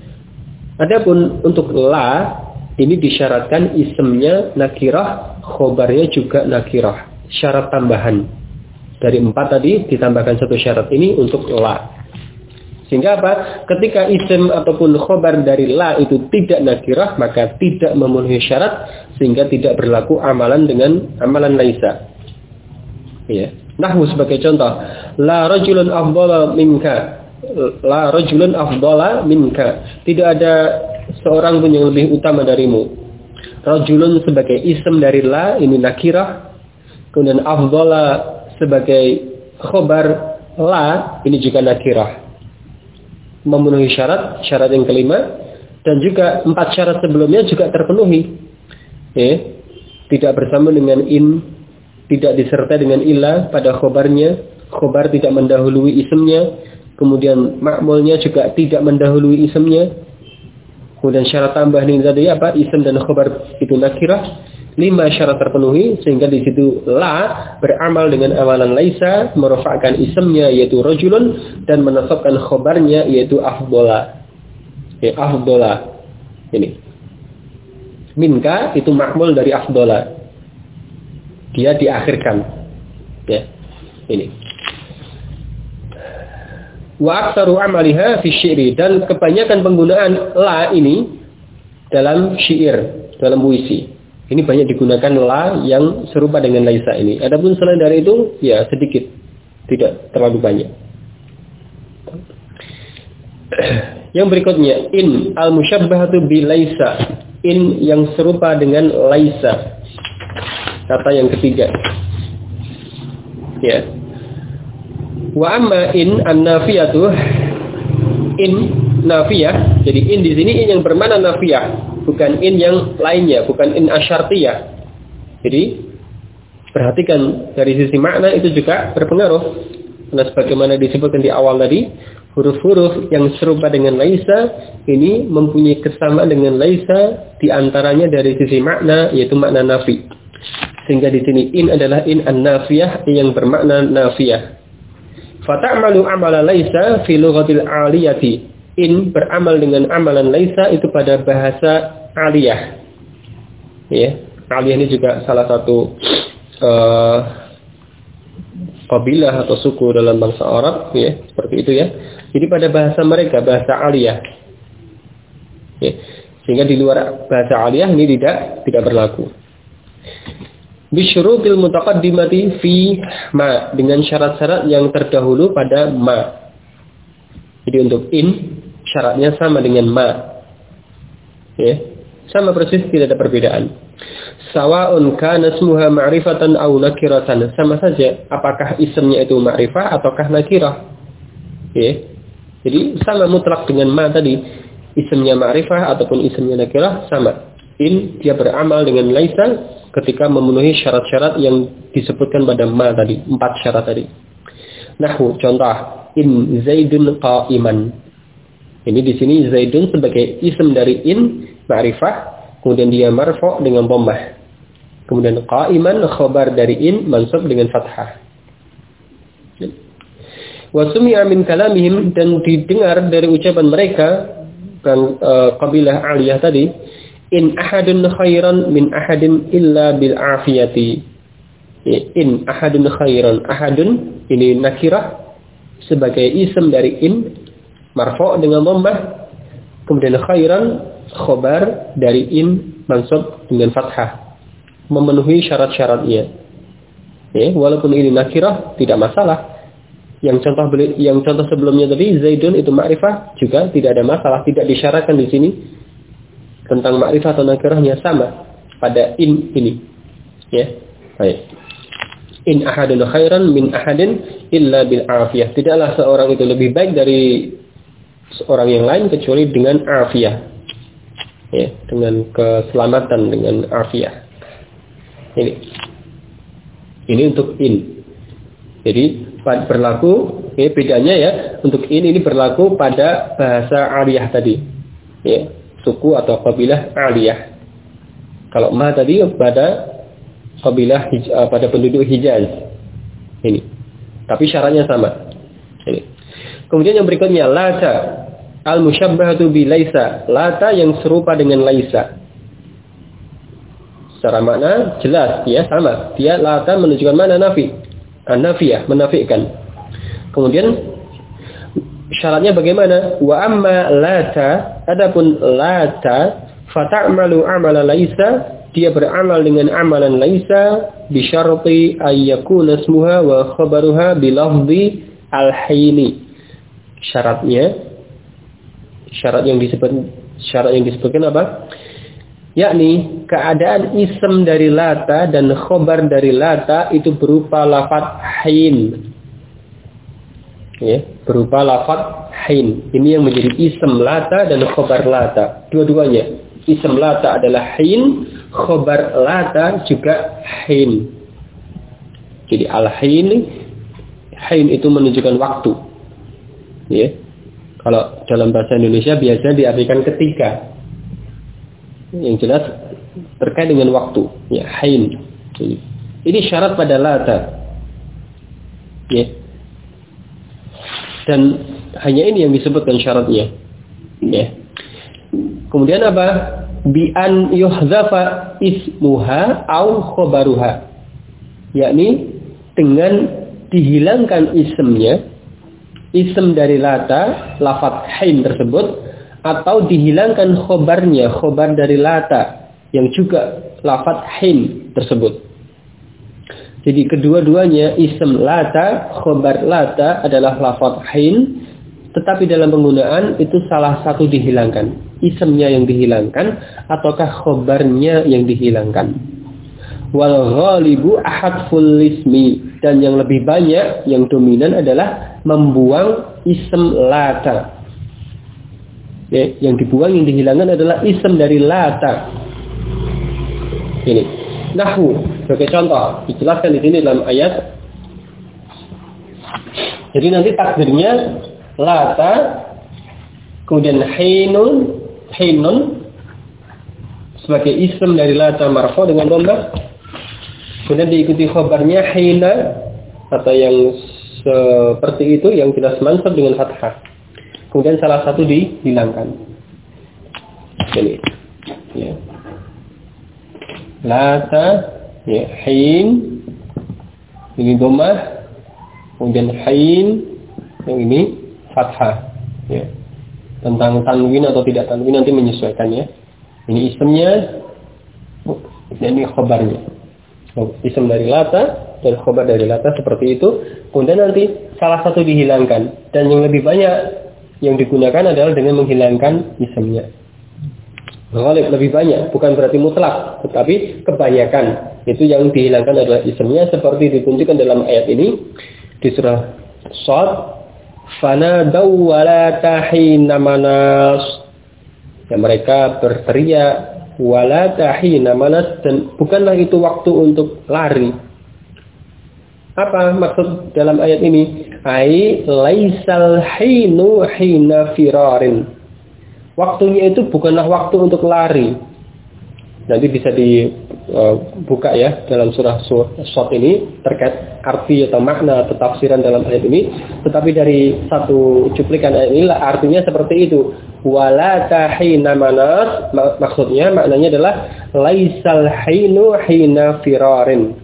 Speaker 1: Adapun untuk la ini disyaratkan isimnya nakirah, khobarnya juga nakirah. Syarat tambahan dari 4 tadi ditambahkan 1 syarat ini untuk la. Sehingga apa? Ketika isim ataupun khobar dari la itu tidak nakirah, maka tidak memenuhi syarat, sehingga tidak berlaku amalan dengan amalan laisa. Ya. Nahwu sebagai contoh, la rajulun afdala minka. La rajulun afdala minka. Tidak ada seorang pun yang lebih utama darimu. Rajulun sebagai isim dari la ini nakirah. Kemudian afdala sebagai khobar la ini juga nakirah. Memenuhi syarat yang kelima, dan juga 4 syarat sebelumnya juga terpenuhi. Ya. Tidak bersama dengan in, tidak disertai dengan illa pada khobarnya. Khobar tidak mendahului isimnya. Kemudian ma'mulnya juga tidak mendahului isimnya. Kemudian syarat tambahan ini tadi apa? Isim dan khobar itu nakirah. 5 syarat terpenuhi, sehingga di situ la beramal dengan amalan laisa, merofakkan isimnya yaitu rajulun dan menasabkan khobarnya yaitu afdola. Ya, afdola. Ini. Minka itu ma'mul dari afdola. Dia diakhirkan. Ya. Ini. Wa aktsaru amaliha fi syi'ri, dan kebanyakan penggunaan la ini dalam syair, dalam puisi. Ini banyak digunakan la yang serupa dengan laisa ini. Adapun selain dari itu ya sedikit, tidak terlalu banyak. Yang berikutnya, in al-musyabbahatu bi laisa. In yang serupa dengan laisa. Kata yang ketiga. Ya. Wa amma in an-nafiyatu, in nafiyah. Jadi in di sini in yang bermakna nafiyah, bukan in yang lainnya, bukan in asyartiyah. Jadi perhatikan dari sisi makna itu juga berpengaruh. Karena sebagaimana disebutkan di awal tadi, huruf-huruf yang serupa dengan laisa ini mempunyai kesamaan dengan laisa di antaranya dari sisi makna, yaitu makna nafi. Sehingga di sini in adalah in an-nafiyah yang bermakna nafiyah. Fata'malu amala laisa fi lughatil aliyati. In beramal dengan amalan laisa itu pada bahasa aliyah. Ya, aliyah ini juga salah satu kabilah atau suku dalam bangsa Arab, ya, seperti itu ya. Jadi pada bahasa mereka bahasa aliyah. Ya, sehingga di luar bahasa aliyah ini tidak berlaku. Bisyurutil mutaqaddimati fi ma, dengan syarat-syarat yang terdahulu pada ma. Jadi untuk in syaratnya sama dengan ma. Ya, sama persis, tidak ada perbedaan. Sawa'un kana ismuha ma'rifatan aw nakiratan. Sama saja apakah isimnya itu ma'rifah ataukah nakirah. Ya. Jadi sama mutlak dengan ma tadi. Isimnya ma'rifah ataupun isimnya nakirah sama. In dia beramal dengan laisa ketika memenuhi syarat-syarat yang disebutkan pada ma tadi, 4 syarat tadi. Nahwu contoh, in Zaidun qa'iman. Ini di sini Zaidun sebagai isim dari in ma'rifah, kemudian dia marfu' dengan dhammah. Kemudian qa'iman khabar dari in mansub dengan fathah. Wa sumi'a min kalamihim, dan didengar dari ucapan mereka kabilah aliyah tadi, in ahadun khairan min ahadin illa bil afiyati. In ahadun khairan, ahadun ini nakirah sebagai isim dari in marfu' dengan dhammah, kemudian khairan khabar dari in mansub dengan fathah, memenuhi syarat-syaratnya. Walaupun ini nakirah tidak masalah. Yang contoh sebelumnya tadi Zaidun itu ma'rifah juga tidak ada masalah, tidak disyaratkan di sini tentang ma'rifah atau nakirahnya sama pada in ini. Ya. Baik. In ahadun khairan min ahadin illa bil afiyah. Tidaklah seorang itu lebih baik dari seorang yang lain kecuali dengan afiyah. Ya, dengan keselamatan, dengan afiyah. Ini untuk in. Jadi berlaku, bedanya ya, untuk ini berlaku pada bahasa aliyah tadi. Ya, suku atau kabilah aliyah. Kalau ma tadi pada kabilah pada penduduk Hijaz. Ini. Tapi syaratnya sama. Ini. Kemudian yang berikutnya lata al-musyabbahatu bi laisa. Lata yang serupa dengan laisa. Secara makna jelas dia sama. Dia lata menunjukkan mana nafi. An-nafiyah, menafikan. Kemudian syaratnya bagaimana? Wa amma lata, adapun lata fata'malu amala laisa, dia beramal dengan amalan laisa bi syarti ayyakuna ismuha wa khabaruha bi lafzi al-hayni. Syarat yang disebutkan apa? Yakni keadaan ism dari lata dan khobar dari lata itu berupa lafaz hain. Ya, berupa lafaz hain. Ini yang menjadi ism lata dan khobar lata. Dua-duanya. Ism lata adalah hain, khobar lata juga hain. Jadi al-hain, hain itu menunjukkan waktu. Ya. Kalau dalam bahasa Indonesia biasanya diartikan ketika. Yang jelas terkait dengan waktu, ya, hain. Ini syarat pada lata, ya. Dan hanya ini yang disebutkan syaratnya, ya. Kemudian apa? Bi an yuhzafa ismuha au khabaruha, yakni dengan dihilangkan isimnya, isim dari lata, lafaz hain tersebut, atau dihilangkan khobarnya, khobar dari lata yang juga lafaz hin tersebut. Jadi kedua-duanya isim lata, khobar lata adalah lafaz hin, tetapi dalam penggunaan itu salah satu dihilangkan. Isimnya yang dihilangkan ataukah khobarnya yang dihilangkan. Wal ghalibu ahadful ismi, dan yang lebih banyak, yang dominan adalah membuang isim lata. Ya, yang dibuang, yang dihilangkan adalah isim dari lata. Ini. Nahwu sebagai contoh dijelaskan di sini dalam ayat. Jadi nanti takdirnya lata, kemudian hinun sebagai isim dari lata marfu dengan dhammah. Kemudian diikuti khabarnya hina atau yang seperti itu yang jelas mansub dengan fathah. Kemudian salah satu dihilangkan. Ini. Ya. Lata, ya, hin, ini dhammah, kemudian hain, yang ini fathah. Ya. Tentang tanwin atau tidak tanwin nanti menyesuaikan, ya. Ini isimnya, dan ini khabarnya. Isim dari lata dan khabar dari lata seperti itu. Kemudian nanti salah satu dihilangkan, dan yang lebih banyak yang digunakan adalah dengan menghilangkan isimnya. Ghalib lebih banyak, bukan berarti mutlak, tetapi kebanyakan. Itu yang dihilangkan adalah isimnya seperti ditunjukkan dalam ayat ini di surah Shad. Fanadaw wala tahina manas. Ya, mereka berteriak wala tahina manas, dan bukanlah itu waktu untuk lari. Apa maksud dalam ayat ini? Ai laisal hinu hina firarin. Waktunya itu bukanlah waktu untuk lari. Nanti bisa dibuka ya dalam surah Shad ini terkait arti atau makna atau tafsiran dalam ayat ini. Tetapi dari satu cuplikan ayat ini artinya seperti itu. Wala tahina manas, maksudnya maknanya adalah laisal hinu hina firarin.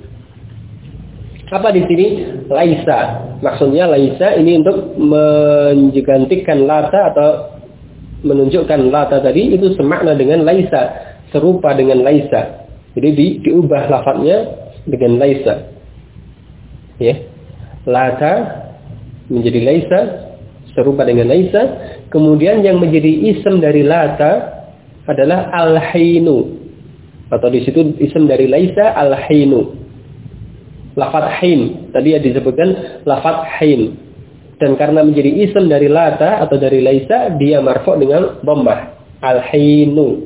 Speaker 1: Apa di sini? Laisa. Maksudnya laisa ini untuk menggantikan lata atau menunjukkan lata tadi itu semakna dengan laisa, serupa dengan laisa. Jadi diubah lafadznya dengan laisa. Ya. Lata menjadi laisa, serupa dengan laisa. Kemudian yang menjadi ism dari lata adalah al-hinu. Atau di situ ism dari laisa al-hinu. Lafadz hin, tadi ya disebutkan lafadz hin. Dan karena menjadi ism dari lata atau dari laisa, dia marfu' dengan dhammah, al-hinu.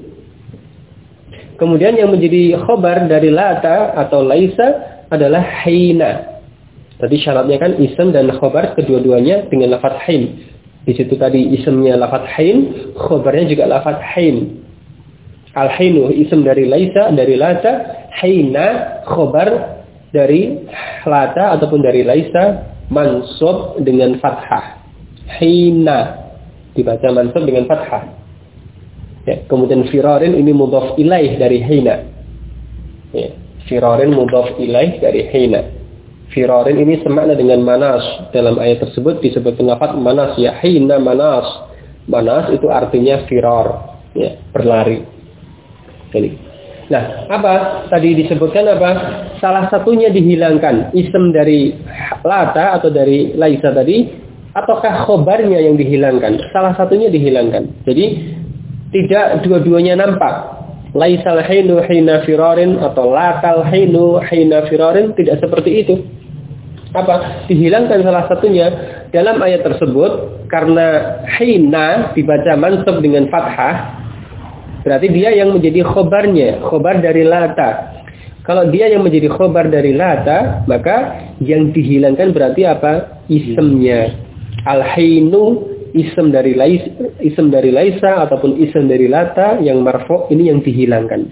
Speaker 1: Kemudian yang menjadi khobar dari lata atau laisa adalah hina. Tadi syaratnya kan ism dan khobar kedua-duanya dengan lafadz hin. Di situ tadi ismnya lafadz hin, khobarnya juga lafadz hin. Al-hinu ism dari laisa, dari lata, hina khobar dari lata ataupun dari laisa, mansub dengan fathah. Hina dibaca mansub dengan fathah. Ya, kemudian firarin ini mudhaf ilaih dari hina. Ya, firarin mudhaf ilaih dari hina. Firarin ini semakna dengan manas. Dalam ayat tersebut disebutkan lafaz manas, ya hina manas. Manas itu artinya firar, ya, berlari. Jadi nah, apa tadi disebutkan apa? Salah satunya dihilangkan, ism dari lata atau dari laisa tadi, ataukah khobarnya yang dihilangkan? Salah satunya dihilangkan. Jadi tidak dua-duanya nampak. Laisal hinu hina firarin atau latal hinu hina firarin, tidak seperti itu. Apa? Dihilangkan salah satunya dalam ayat tersebut karena hina dibaca mansub dengan fathah. Berarti dia yang menjadi khobarnya, khobar dari lata. Kalau dia yang menjadi khobar dari lata, maka yang dihilangkan berarti apa? Isemnya. Al-hinu, isem dari laisa ataupun isem dari lata yang marfu' ini yang dihilangkan.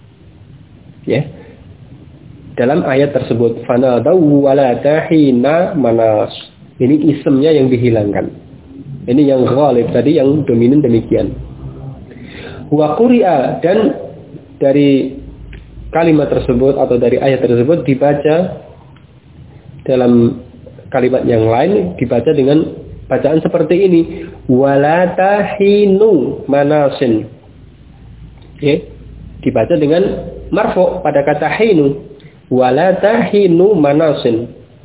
Speaker 1: Ya. Dalam ayat tersebut, fanadaw walata hina manas. Ini isemnya yang dihilangkan. Ini yang ghalib tadi, yang dominan demikian. Wa quri'a, dan dari kalimat tersebut atau dari ayat tersebut dibaca dalam kalimat yang lain, dibaca dengan bacaan seperti ini, wala tahinu manasin. Ya, dibaca dengan marfu' pada kata hinu, wala tahinu manasin.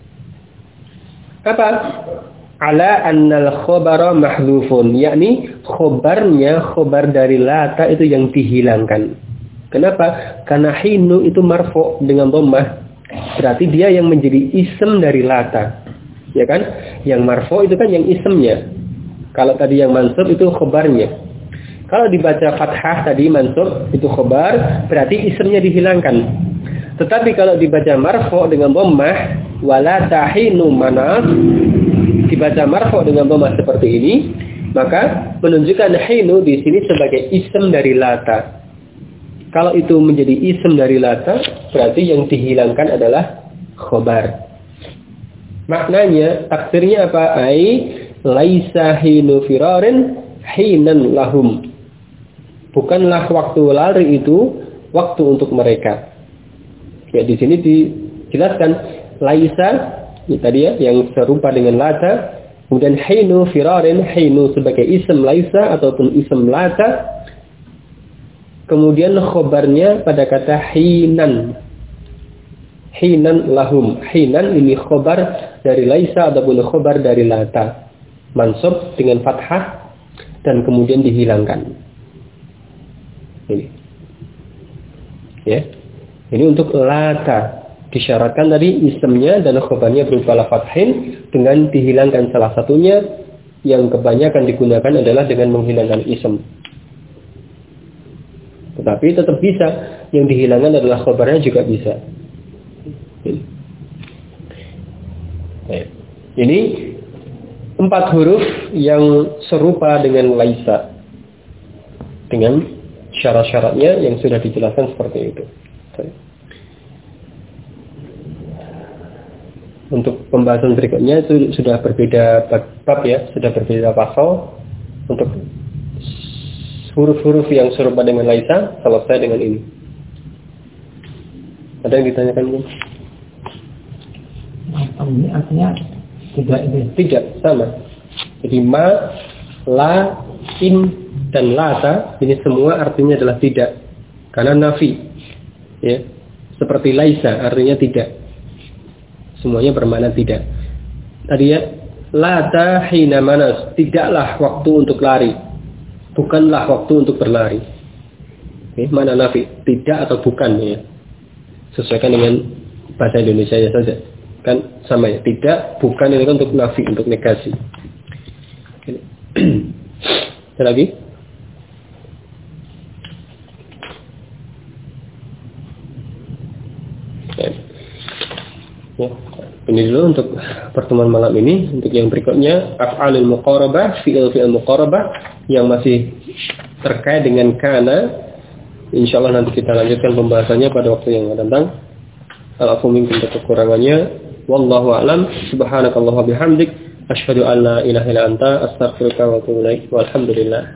Speaker 1: Apa? Ala annal khobara mahdhufun, yakni khobarnya, khobar dari lata itu yang dihilangkan. Kenapa? Karena hinu itu marfu' dengan dhammah. Berarti dia yang menjadi ism dari lata. Ya kan? Yang marfu' itu kan yang ismnya. Kalau tadi yang mansub itu khobarnya. Kalau dibaca fathah tadi mansub itu khobar, berarti ismnya dihilangkan. Tetapi kalau dibaca marfu' dengan dhammah, wala tahinu manas, dibaca marfu' dengan dhammah seperti ini, maka menunjukkan hinu di sini sebagai ism dari lata. Kalau itu menjadi ism dari lata, berarti yang dihilangkan adalah khobar. Maknanya, taksirnya apa? Ai laisa hinu firarin hinan lahum. Bukanlah waktu lari itu waktu untuk mereka. Ya, di sini dijelaskan laisa ini tadi ya, yang serupa dengan lata. Kemudian hinu firarin, hinu sebagai ism laisa ataupun ism lata. Kemudian khobarnya pada kata hinan. Hinan lahum. Hinan ini khobar dari laisa ataupun khobar dari lata. Mansub dengan fathah dan kemudian dihilangkan. Ini. Ya. Ini untuk lata. Disyaratkan tadi isimnya dan khobarnya berupa lafadz hin dengan dihilangkan salah satunya, yang kebanyakan digunakan adalah dengan menghilangkan isim. Tetapi tetap bisa, yang dihilangkan adalah khobarnya juga bisa. Ini 4 huruf yang serupa dengan laisa, dengan syarat-syaratnya yang sudah dijelaskan seperti itu. Untuk pembahasan berikutnya itu sudah berbeda bab ya, sudah berbeda pasal. Untuk huruf-huruf yang serupa dengan laisa selesai dengan ini. Ada yang ditanyakan belum?
Speaker 2: Ini artinya tidak ini.
Speaker 1: Tidak, sama. Jadi ma, la, in, dan lata ini semua artinya adalah tidak. Karena nafi. Ya. Seperti laisa artinya tidak. Semuanya bermakna tidak. Tadi ya, lata hina manas, tidaklah waktu untuk lari. Bukanlah waktu untuk berlari. Mana nafi? Tidak atau bukan ya. Sesuaikan dengan bahasa Indonesia ya saja. Kan sama ya. Tidak, bukan itu kan untuk nafi, untuk negasi. Ada lagi? Ya. Ini dulu untuk pertemuan malam ini. Untuk yang berikutnya, af'alul muqarabah, fi'il muqarabah yang masih terkait dengan kana. Insyaallah nanti kita lanjutkan pembahasannya pada waktu yang akan datang. Al-afu minkum untuk kekurangannya. Wallahu a'lam. Subhanakallahumma bihamdik, asyhadu an la ilaha illa anta, astaghfiruka wa atubu ilaik. Walhamdulillah.